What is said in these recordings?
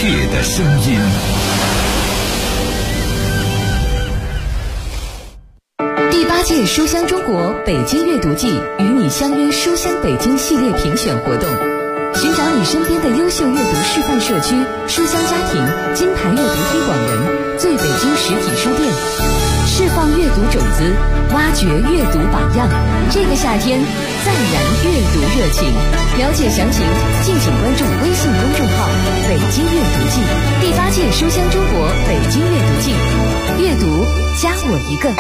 界的声音。 第8届书香中国北京阅读季与你相约书香北京系列评选活动，寻找你身边的优秀阅读示范社区、书香家庭、金牌阅读推广人、最北京实体书店，释放阅读种子，挖掘阅读榜样。这个夏天再燃阅读热情。了解详情，敬请关注微信公众号“北京阅读季”。第8届书香中国北京阅读季，阅读加我一个。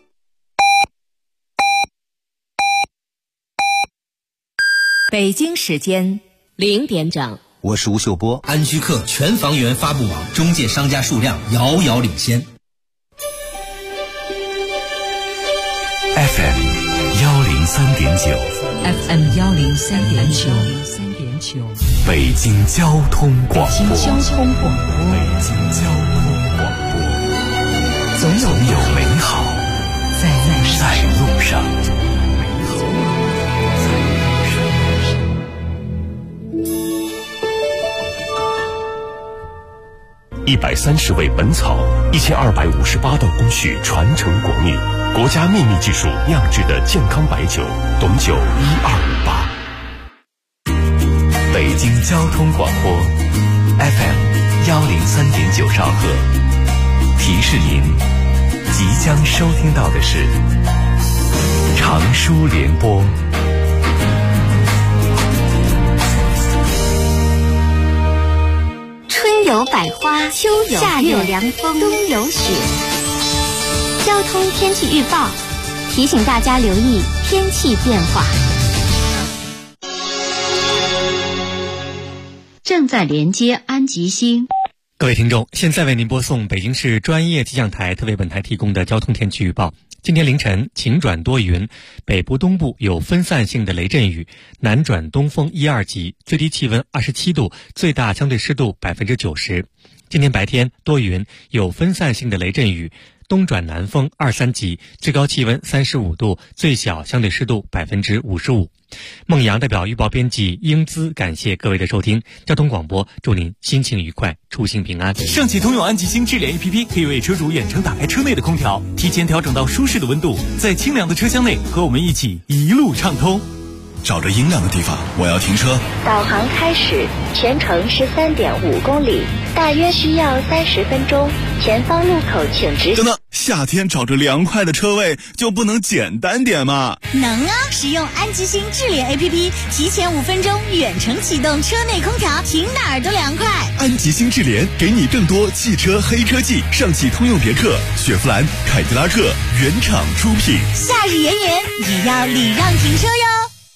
北京时间0点整， 我是吴秀波。 安居客全房源发布网中介商家数量遥遥领先。 FM 103.9 FM 103.9， 北京交通广播。 北京交通广播， 总有美好在路上。130味本草，1258道工序传承国秘，国家秘密技术酿制的健康白酒，董酒1258。北京交通广播 FM 103.9兆赫，提示您即将收听到的是长书联播。 春有百花，秋有夏有凉风，冬有雪。交通天气预报提醒大家留意天气变化。 正在连接安吉星。 各位听众，现在为您播送北京市专业气象台特为本台提供的交通天气预报。今天凌晨晴转多云，北部东部有分散性的雷阵雨，南转东风1、2级，最低气温27度，最大相对湿度90%。今天白天多云，有分散性的雷阵雨，东转南风2、3级，最高气温35度，最小相对湿度55%。孟阳代表预报编辑英姿感谢各位的收听，交通广播祝您心情愉快，出行平安。 上汽通用安吉星智联 APP 可以为车主远程打开车内的空调，提前调整到舒适的温度，在清凉的车厢内和我们一起一路畅通。 找着阴凉的地方，我要停车。 导航开始，全程13.5公里，大约需要30分钟。前方路口请直行。 等等，夏天找着凉快的车位就不能简单点吗？ 能啊！使用安吉星智联 APP， 提前5分钟远程启动车内空调，停哪儿都凉快。 安吉星智联给你更多汽车黑科技，上汽通用别克、雪佛兰、凯迪拉克原厂出品。 夏日炎炎，也要礼让停车哟。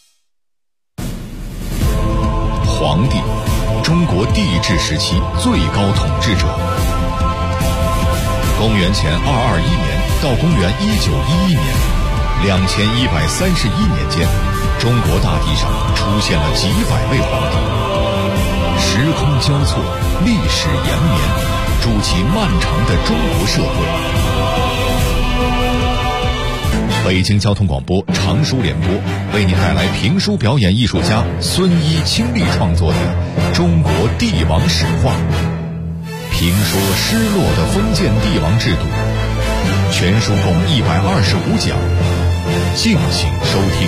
皇帝，中国帝制时期最高统治者。公元前221年到公元1911年，2131年间，中国大地上出现了几百位皇帝。时空交错，历史延绵，筑起漫长的中国社会。北京交通广播长书联播为你带来评书表演艺术家孙一亲力创作的《中国帝王史话》，评说失落的封建帝王制度，全书共125讲，敬请收听。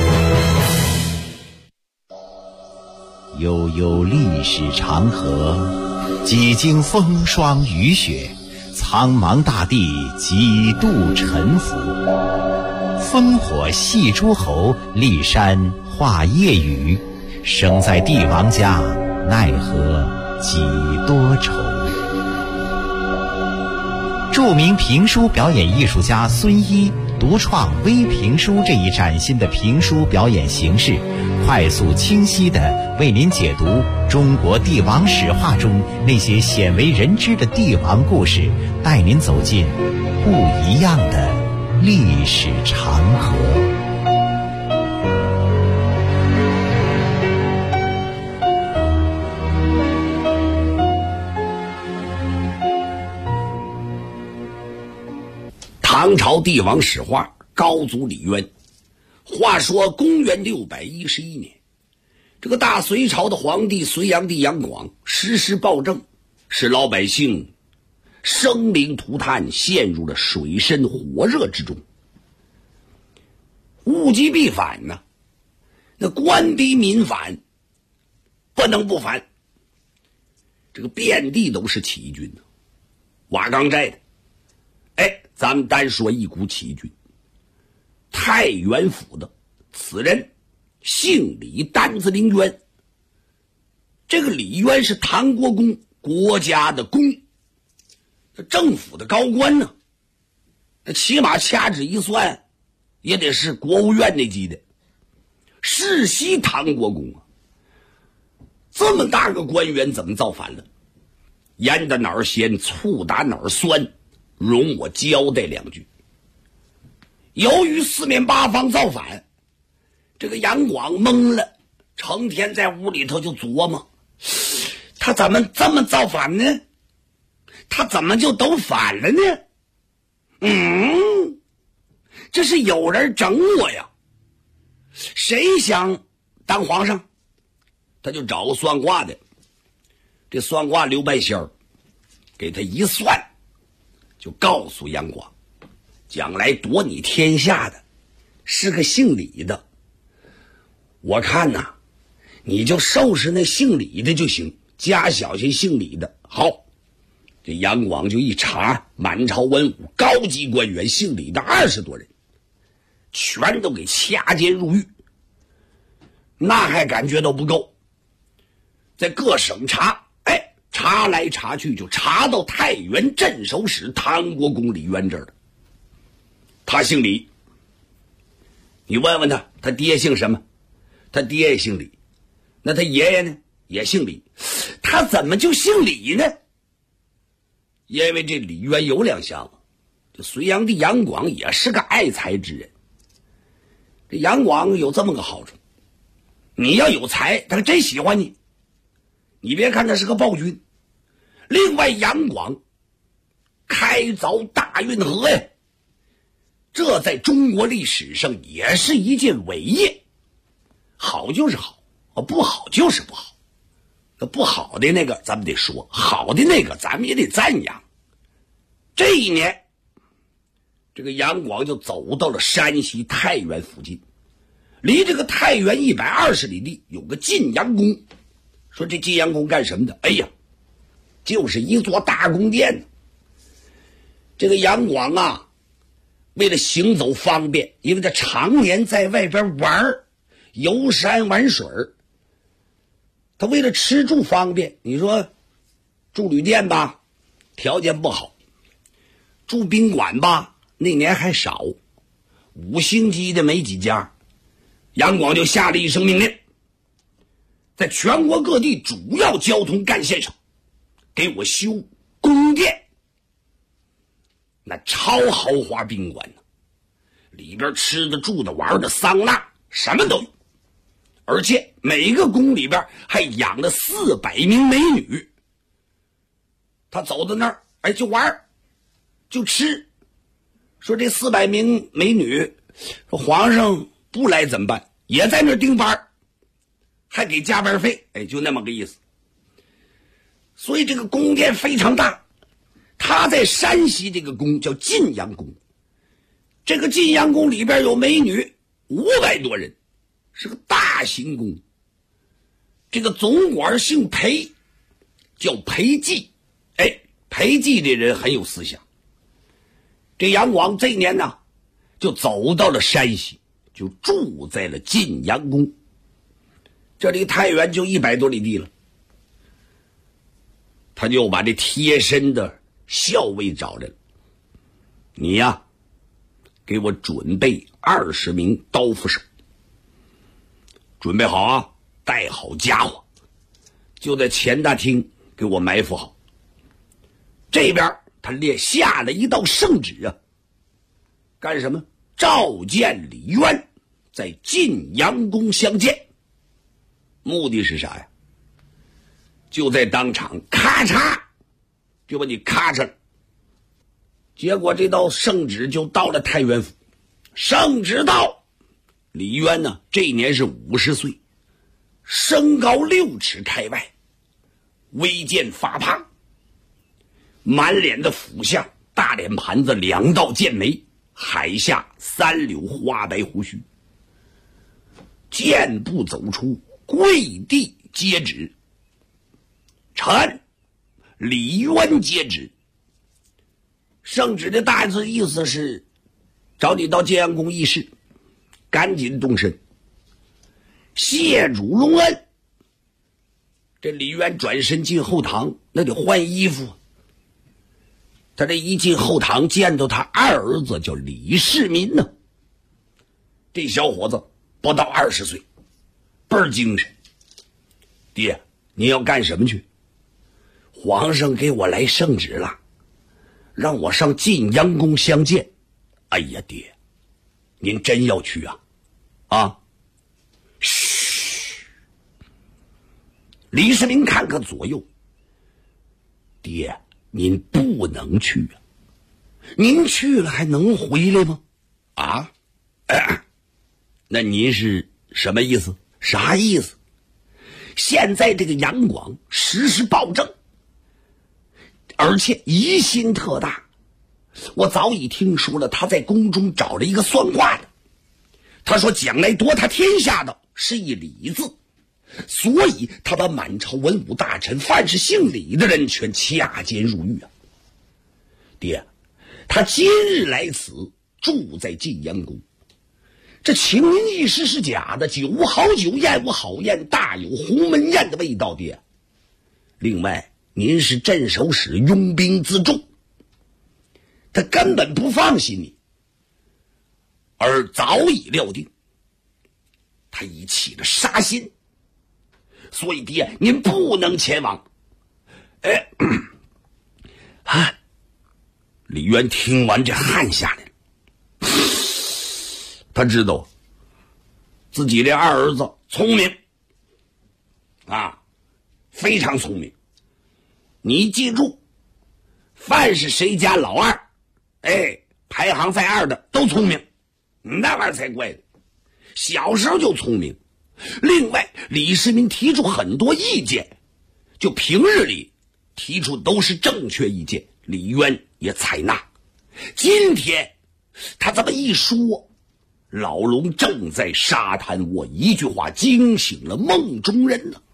悠悠历史长河，几经风霜雨雪，苍茫大地几度沉浮。烽火戏诸侯，骊山画夜雨，生在帝王家，奈何几多愁。著名评书表演艺术家孙一独创微评书这一崭新的评书表演形式，快速清晰地为您解读中国帝王史话中那些鲜为人知的帝王故事，带您走进不一样的历史长河。 唐朝帝王史话，高祖李渊。话说公元611年，这个大隋朝的皇帝隋炀帝杨广实施暴政， 使老百姓生灵涂炭，陷入了水深火热之中。物极必反呢，那官逼民反，不能不反。这个遍地都是起义军呢，瓦岗寨的。咱们单说一股起义军，太原府的此人姓李，单字灵渊。这个李渊是唐国公，国家的公，政府的高官呢，那起码掐指一算也得是国务院那级的，世袭唐国公啊。这么大个官员怎么造反了？盐打哪儿咸，醋打哪儿酸，容我交代两句。由于四面八方造反，这个杨广懵了，成天在屋里头就琢磨，他怎么这么造反呢？他怎么就都反了呢？这是有人整我呀！谁想当皇上？他就找个算卦的，这算卦刘半仙儿给他一算，就告诉杨广，将来夺你天下的是个姓李的，我看呐，你就收拾那姓李的就行，加小心姓李的。好，这杨广就一查，满朝文武高级官员姓李的20多人，全都给掐监入狱。那还感觉到不够，在各省查，查来查去就查到太原镇守使唐国公李渊这儿了。他姓李，你问问他，他爹姓什么？他爹也姓李。那他爷爷呢？也姓李。他怎么就姓李呢？因为这李渊有两下子，这隋炀帝杨广也是个爱才之人。这杨广有这么个好处，你要有才，他真喜欢你。你别看他是个暴君，另外杨广开凿大运河呀，这在中国历史上也是一件伟业。好就是好，不好就是不好。那不好的那个咱们得说，好的那个咱们也得赞扬。这一年，这个杨广就走到了山西太原附近，离这个太原120里地有个晋阳宫。说这晋阳宫干什么的？就是一座大宫殿呢。这个杨广啊，为了行走方便，因为他常年在外边玩，游山玩水，他为了吃住方便，你说住旅店吧，条件不好；住宾馆吧，那年还少，5星级的没几家。杨广就下了一声命令，在全国各地主要交通干线上给我修宫殿，那超豪华宾馆呢，里边吃的住的玩的桑拿什么都有，而且每个宫里边还养了400名美女。他走到那儿就玩就吃，说这400名美女，说皇上不来怎么办？也在那儿盯班，还给加班费，就那么个意思。所以这个宫殿非常大。他在山西这个宫叫晋阳宫，这个晋阳宫里边有美女500多人，是个大行宫。这个总管姓裴，叫裴寂。裴寂这人很有思想。这杨广这一年呢，就走到了山西，就住在了晋阳宫。这离太原就100多里地了。他就把这贴身的校尉找来了，你呀，给我准备20名刀斧手，准备好啊，带好家伙，就在前大厅给我埋伏好。这边他下了一道圣旨啊，干什么？召见李渊，在晋阳宫相见。目的是啥呀？就在当场咔嚓就把你咔嚓了。结果这道圣旨就到了太原府。圣旨到，李渊呢，这一年是50岁，身高6尺开外，微健发胖， 满脸的腐相，大脸盘子2道剑眉，海下3绺花白胡须，健步走出，跪地接旨：“臣李渊接旨。”圣旨的大致意思是找你到建阳宫议事，赶紧动身，谢主隆恩。这李渊转身进后堂，那得换衣服。他这一进后堂，见到他二儿子叫李世民呢。这小伙子不到20岁，倍儿精神。爹，你要干什么去？皇上给我来圣旨了，让我上晋阳宫相见。哎呀，爹，您真要去啊？啊？嘘！李世民看看左右，爹，您不能去啊！您去了还能回来吗？啊？那您是什么意思？啥意思？现在这个杨广实施暴政，而且疑心特大。我早已听说了，他在宫中找了一个算卦的，他说将来夺他天下的是一李字，所以他把满朝文武大臣凡是姓李的人全掐监入狱啊。爹，他今日来此，住在晋阳宫，这请您一时是假的，酒无好酒，宴无好宴，大有鸿门宴的味道。爹，另外您是镇守使，拥兵自重，他根本不放心你，而早已料定他已起了杀心，所以爹，您不能前往。李渊听完这汗下来了，他知道自己这二儿子聪明啊，非常聪明。你记住，凡是谁家老二，排行在2的都聪明，那玩意儿才怪呢。小时候就聪明。另外，李世民提出很多意见，就平日里提出都是正确意见，李渊也采纳。今天他这么一说，老龙正在沙滩卧，一句话惊醒了梦中人呢。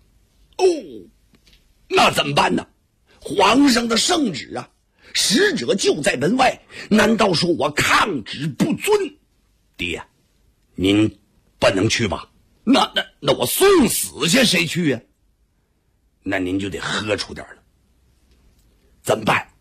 那怎么办呢？皇上的圣旨啊，使者就在门外，难道说我抗旨不遵？爹，您不能去吧？那我送死去谁去呀？那您就得喝出点了。怎么办？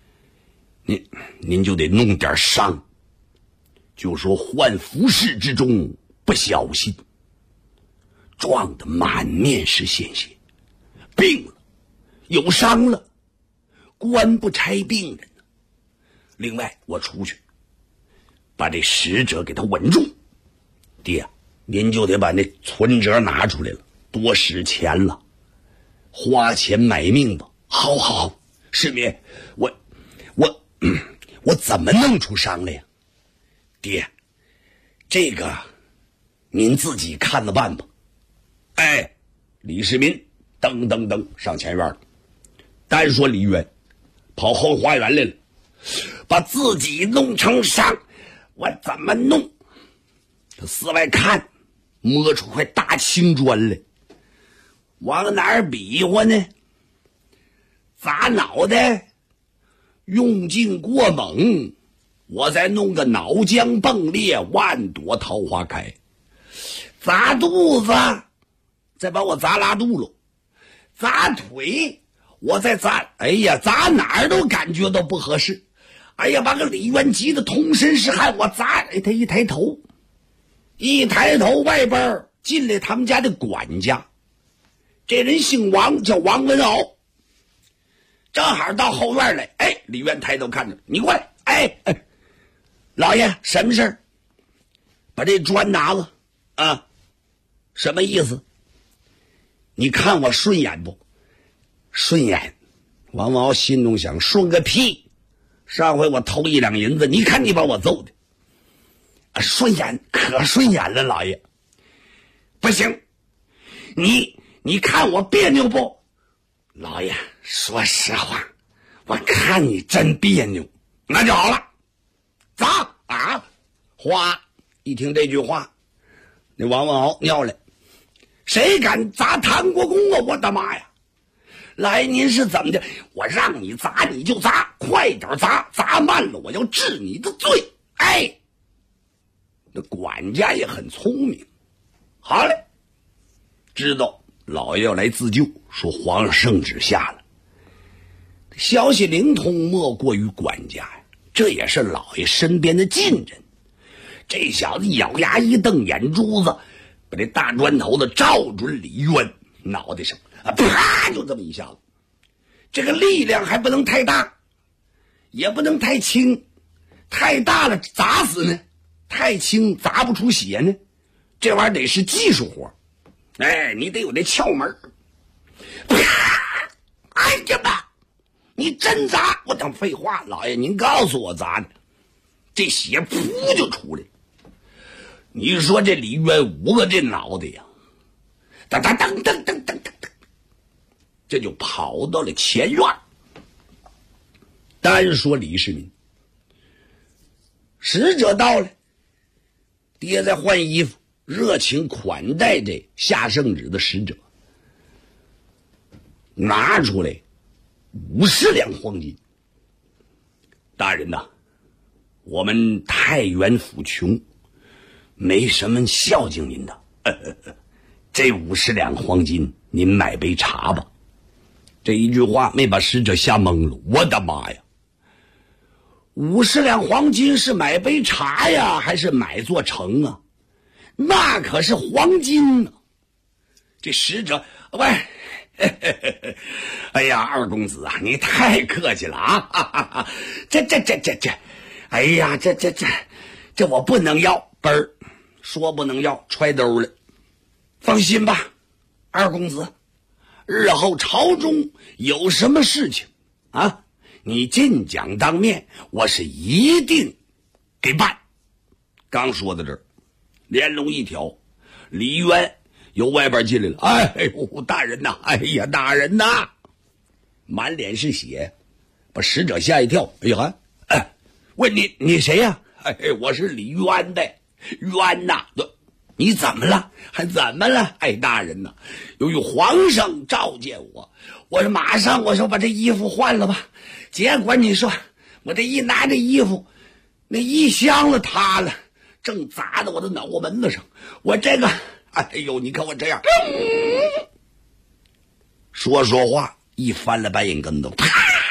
您就得弄点伤，就说换服饰之中不小心撞得满面是鲜血，病了，有伤了，官不差病人呢。另外，我出去把这使者给他稳住。爹，您就得把那存折拿出来了，多使钱了，花钱买命吧。好，世民，我怎么弄出伤来呀？爹，这个您自己看着办吧。李世民噔上前院了。单说李渊跑后花园来了，把自己弄成伤，我怎么弄？他四外看，摸出块大青砖来，往哪儿比划呢？砸脑袋，用劲过猛，我再弄个脑浆迸裂，万朵桃花开。砸肚子，再把我砸拉肚窿；砸腿，我再砸，砸哪儿都感觉到不合适。把个李渊急得通身是汗。我砸，他一抬头，外边进来他们家的管家，这人姓王，叫王文敖，正好到后院来。李渊抬头看着，你过来。老爷，什么事儿？把这砖拿了啊。什么意思？你看我顺眼不？顺眼。王文敖心中想，顺个屁，上回我偷1两银子，你看你把我揍的。顺眼，可顺眼了，老爷。不行，你看我别扭不？老爷，说实话， 我看你真别扭，那就好了，砸啊！哗！一听这句话，那王文豪尿了，谁敢砸谭国公啊？我的妈呀！来，您是怎么的？我让你砸你就砸，快点砸，砸慢了我要治你的罪。哎，那管家也很聪明，好嘞，知道老爷要来自救，说皇上圣旨下了，消息灵通莫过于管家呀，这也是老爷身边的近人。这小子咬牙一瞪眼珠子，把这大砖头子照准李渊脑袋上，啪就这么一下子。这个力量还不能太大，也不能太轻，太大了砸死呢，太轻砸不出血呢。这玩意儿得是技术活，哎，你得有这窍门。啪！哎呀妈！你真砸！我等废话，老爷您告诉我砸的，这血噗就出来。你说这李渊捂个这脑袋呀，噔噔噔噔噔噔噔，这就跑到了前院。单说李世民，使者到了，爹在换衣服，热情款待这下圣旨的使者，拿出来50两黄金。大人呐，我们太原府穷，没什么孝敬您的，这50两黄金您买杯茶吧。这一句话没把使者吓懵了，我的妈呀，50两黄金是买杯茶呀，还是买座城啊？那可是黄金呢。这使者喂，哎呀，二公子啊，你太客气了啊！这，哎呀，这我不能要，嘣儿，说不能要，揣兜了。放心吧，二公子，日后朝中有什么事情啊，你进讲当面，我是一定给办。刚说到这儿，连龙一挑，李渊由外边进来了。哎呦，大人呐！哎呀，大人呐！满脸是血，把使者吓一跳。哎呀，问你谁呀？哎，我是李渊的，渊呐！你怎么了？还怎么了？哎，大人呐，由于皇上召见我，我是马上我说把这衣服换了吧。结果你说我这一拿这衣服，那衣箱子塌了，正砸到我的脑门子上。我这个，哎呦，你看我这样，说话一翻了白眼跟头，啪，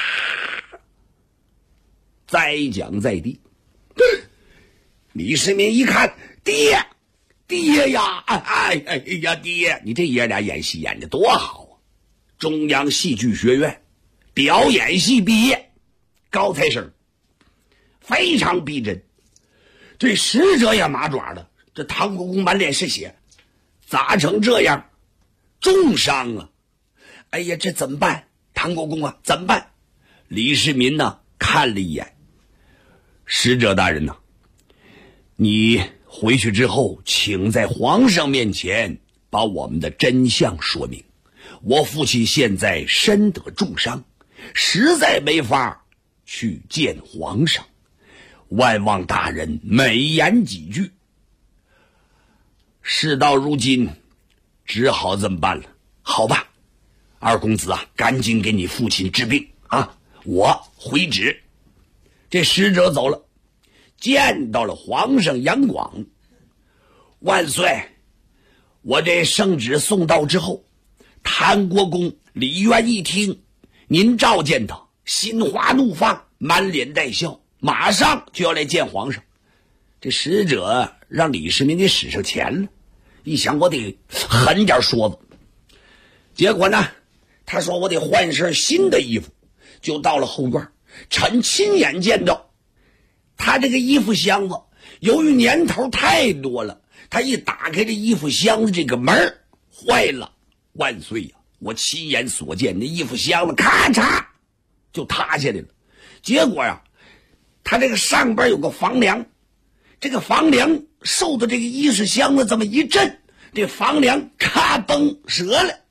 栽将在地。李世民一看，爹呀，哎呀，爹，你这爷俩演戏演的多好啊！中央戏剧学院表演系毕业，高材生，非常逼真。这使者也麻爪了，这唐国公满脸是血，砸成这样，重伤啊！哎呀，这怎么办？唐国公啊，怎么办？李世民呢，看了一眼，使者大人呢，你回去之后，请在皇上面前把我们的真相说明。我父亲现在身得重伤，实在没法去见皇上，万望大人美言几句。事到如今，只好这么办了。好吧，二公子啊，赶紧给你父亲治病啊！我回旨。这使者走了，见到了皇上杨广。万岁！我这圣旨送到之后，谭国公李渊一听您召见他，心花怒放，满脸带笑，马上就要来见皇上。这使者让李世民给使上钱了，一想我得狠点说子。结果呢，他说我得换身新的衣服，就到了后院，臣亲眼见到他这个衣服箱子，由于年头太多了，他一打开这衣服箱子这个门坏了。万岁呀！我亲眼所见，那衣服箱子咔嚓就塌下来了。结果呀，他这个上边有个房梁，这个房梁受到这个衣服箱子这么一震，这房梁咔崩折了。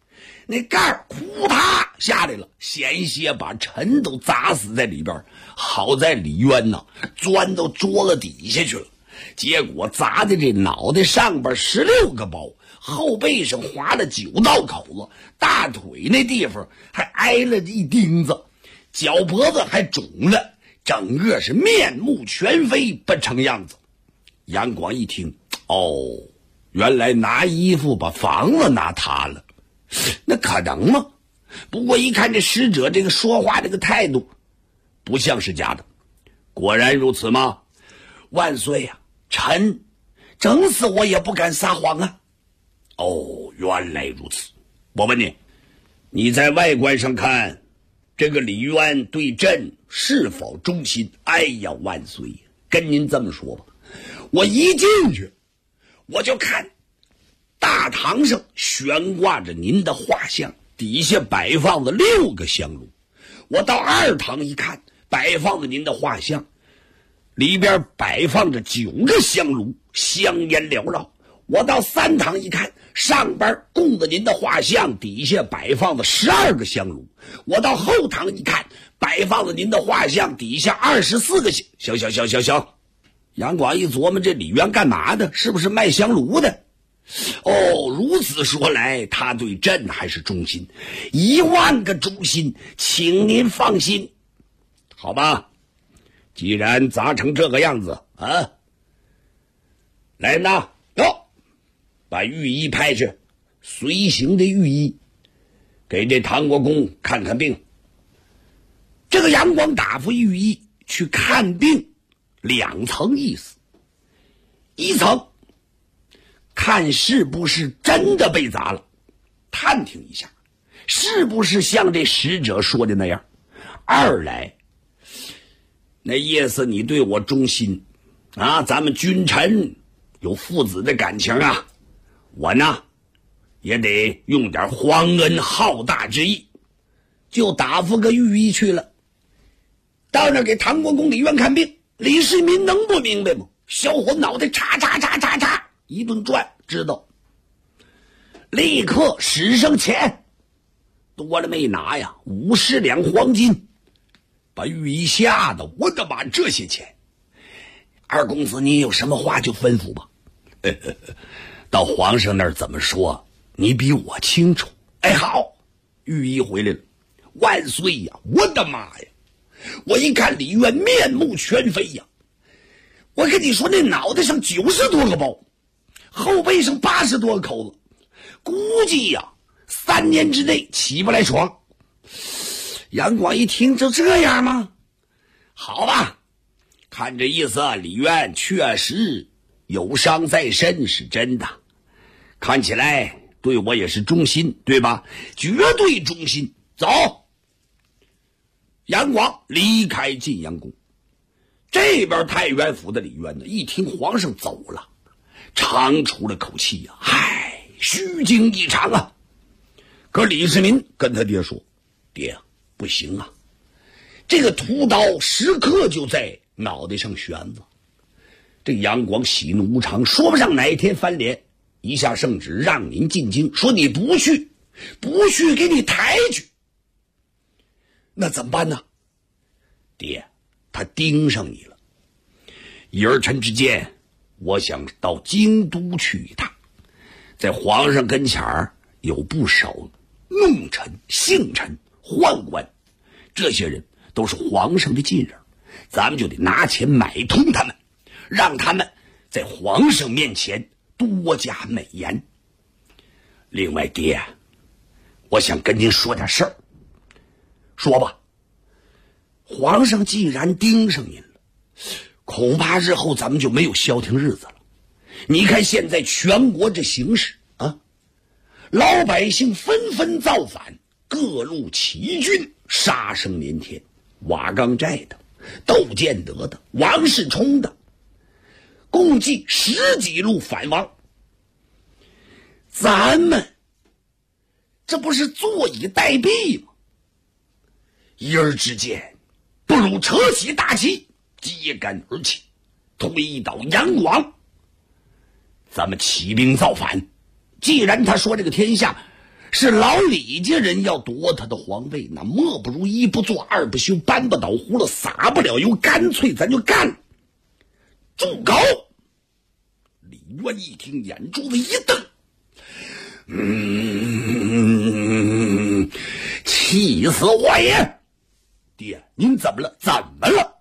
那盖儿呼嗒下来了，险些把陈都砸死在里边。好在李渊呐，钻到桌子底下去了，结果砸的这脑袋上边16个包，后背上划了9道口子，大腿那地方还挨了一钉子，脚脖子还肿了，整个是面目全非，不成样子。杨广一听，原来拿衣服把房子拿塌了，那可能吗？不过一看这使者这个说话这个态度，不像是假的。果然如此吗？万岁呀，臣整死我也不敢撒谎啊。原来如此。我问你，你在外观上看这个李渊对朕是否忠心？哎呀，万岁呀，跟您这么说吧，我一进去我就看大堂上悬挂着您的画像，底下摆放着6个香炉。我到2堂一看，摆放着您的画像，里边摆放着9个香炉，香烟缭绕。我到3堂一看，上边供着您的画像，底下摆放着12个香炉。我到后堂一看，摆放着您的画像，底下24个行。杨广一琢磨，这李渊干嘛的？是不是卖香炉的？如此说来，他对朕还是忠心，10000个忠心，请您放心。好吧，既然砸成这个样子啊，来呐，把御医派去，随行的御医给这唐国公看看病。这个杨广打发御医去看病，2层意思。1层看是不是真的被砸了，探听一下是不是像这使者说的那样。2来，那意思你对我忠心啊，咱们君臣有父子的感情啊，我呢也得用点皇恩浩大之意，就打发个御医去了。到那给唐国公李渊看病，李世民能不明白吗？小伙脑袋嚓一顿转，知道立刻使上钱，多了没拿呀，50两黄金，把御医吓得，我的妈，这些钱！二公子，你有什么话就吩咐吧。到皇上那儿怎么说，你比我清楚。好，御医回来了。万岁呀，我的妈呀！我一看李渊面目全非呀，我跟你说，那脑袋上90多个包，后背上80多个口子，估计呀3年之内起不来床。杨广一听，就这样吗？好吧，看这意思，李渊确实有伤在身，是真的。看起来对我也是忠心，对吧？绝对忠心。走。杨广离开晋阳宫，这边太原府的李渊呢，一听皇上走了，长出了口气呀，虚惊一场啊。可李世民跟他爹说，爹，不行啊，这个屠刀时刻就在脑袋上悬着。这杨广喜怒无常，说不上哪一天翻脸，一下圣旨让您进京，说你不去给你抬去。那怎么办呢？爹，他盯上你了。儿臣之间，我想到京都去一趟，在皇上跟前儿有不少弄臣、姓臣、宦官，这些人都是皇上的近人，咱们就得拿钱买通他们，让他们在皇上面前多加美言。另外，爹，我想跟您说点事儿。说吧。皇上既然盯上您了，恐怕日后咱们就没有消停日子了。你看现在全国这形势啊，老百姓纷纷造反，各路起义军杀声连天，瓦岗寨的、窦建德的、王世充的，共计10几路反王。咱们这不是坐以待毙吗？一儿之见，不如扯起大旗，揭竿而起，推倒杨广，咱们起兵造反。既然他说这个天下是老李家人要夺他的皇位，那莫不如一不做二不休，搬不倒葫芦撒不了油，干脆咱就干。住口！李渊一听，眼珠子一瞪，气死我也！爹，您怎么了？怎么了？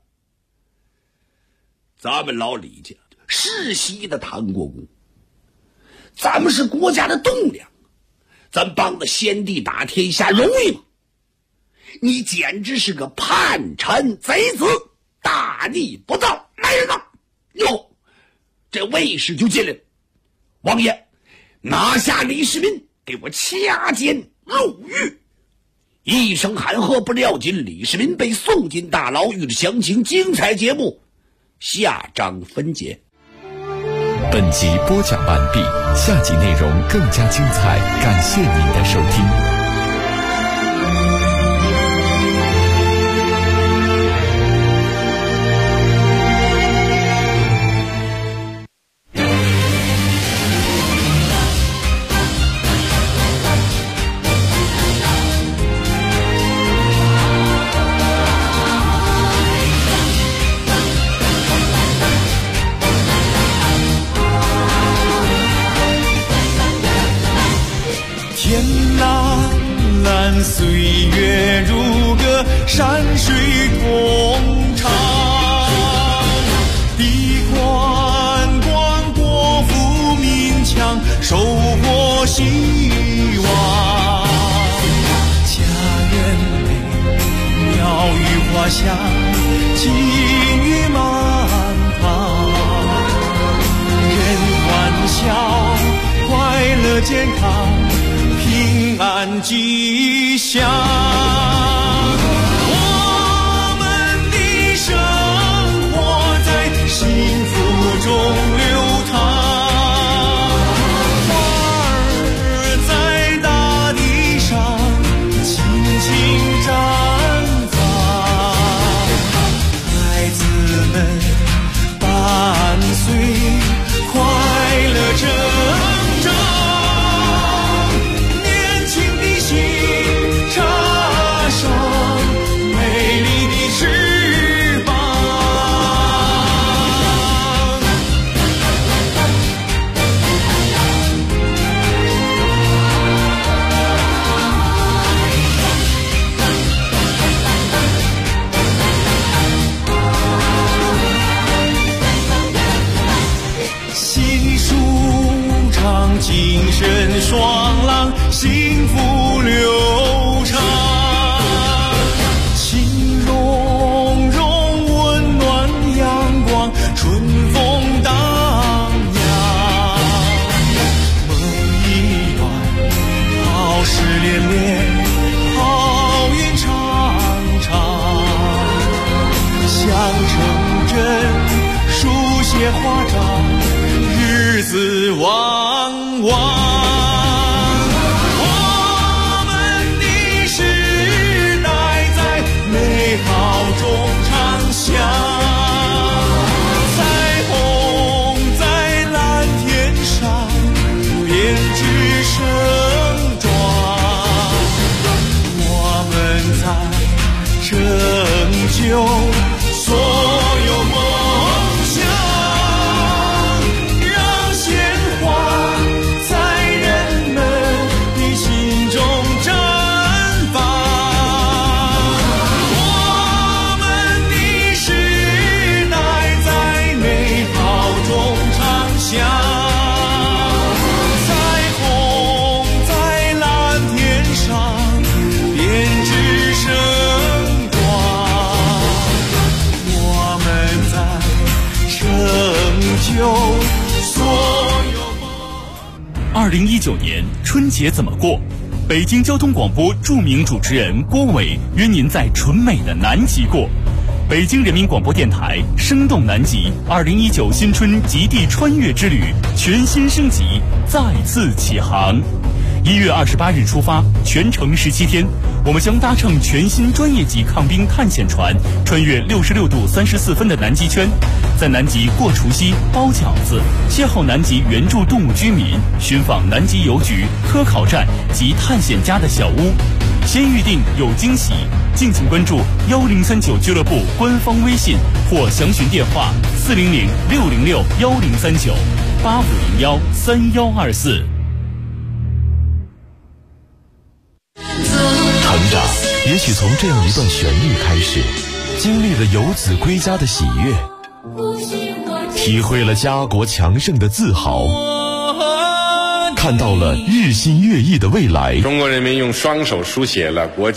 咱们老李家世袭的唐国公，咱们是国家的栋梁，咱帮着先帝打天下容易吗？你简直是个叛臣贼子，大逆不道！来人呐！哟，这卫士就进来了。王爷，拿下李世民，给我掐尖入狱！一声喊喝不要紧，李世民被送进大牢狱的详情，精彩节目下章分解。 本集播讲完毕，下集内容更加精彩，感谢您的收听。 岁月如歌，山水同唱，地宽广，国富民强，收获希望。家园美，鸟语花香，金玉满堂，人欢笑，快乐健康，平安吉祥。我们的生活在幸福中流淌，花儿在大地上轻轻绽放，孩子们伴随快乐成长。精神爽朗，幸福流畅，情融融，温暖阳光，春风荡漾。梦一段，好事连连，好运常常，想成真，书写华章，日子旺旺。我们的时代在美好中长相，彩虹在蓝天上编织盛装，我们在成就所有梦想。 2019年春节怎么过？北京交通广播著名主持人郭伟约您在纯美的南极过。北京人民广播电台生动南极2019新春极地穿越之旅全新升级，再次启航。 1月28日出发，全程17天，我们将搭乘全新专业级抗冰探险船，穿越66度34分的南极圈，在南极过除夕、包饺子，邂逅南极原住动物居民，寻访南极邮局、科考站及探险家的小屋。先预定有惊喜，敬请关注1039俱乐部官方微信或详询电话400-606-1039-8501-3124。 成长也许从这样一段旋律开始，经历了游子归家的喜悦，体会了家国强盛的自豪，看到了日新月异的未来。 中国人民用双手书写了国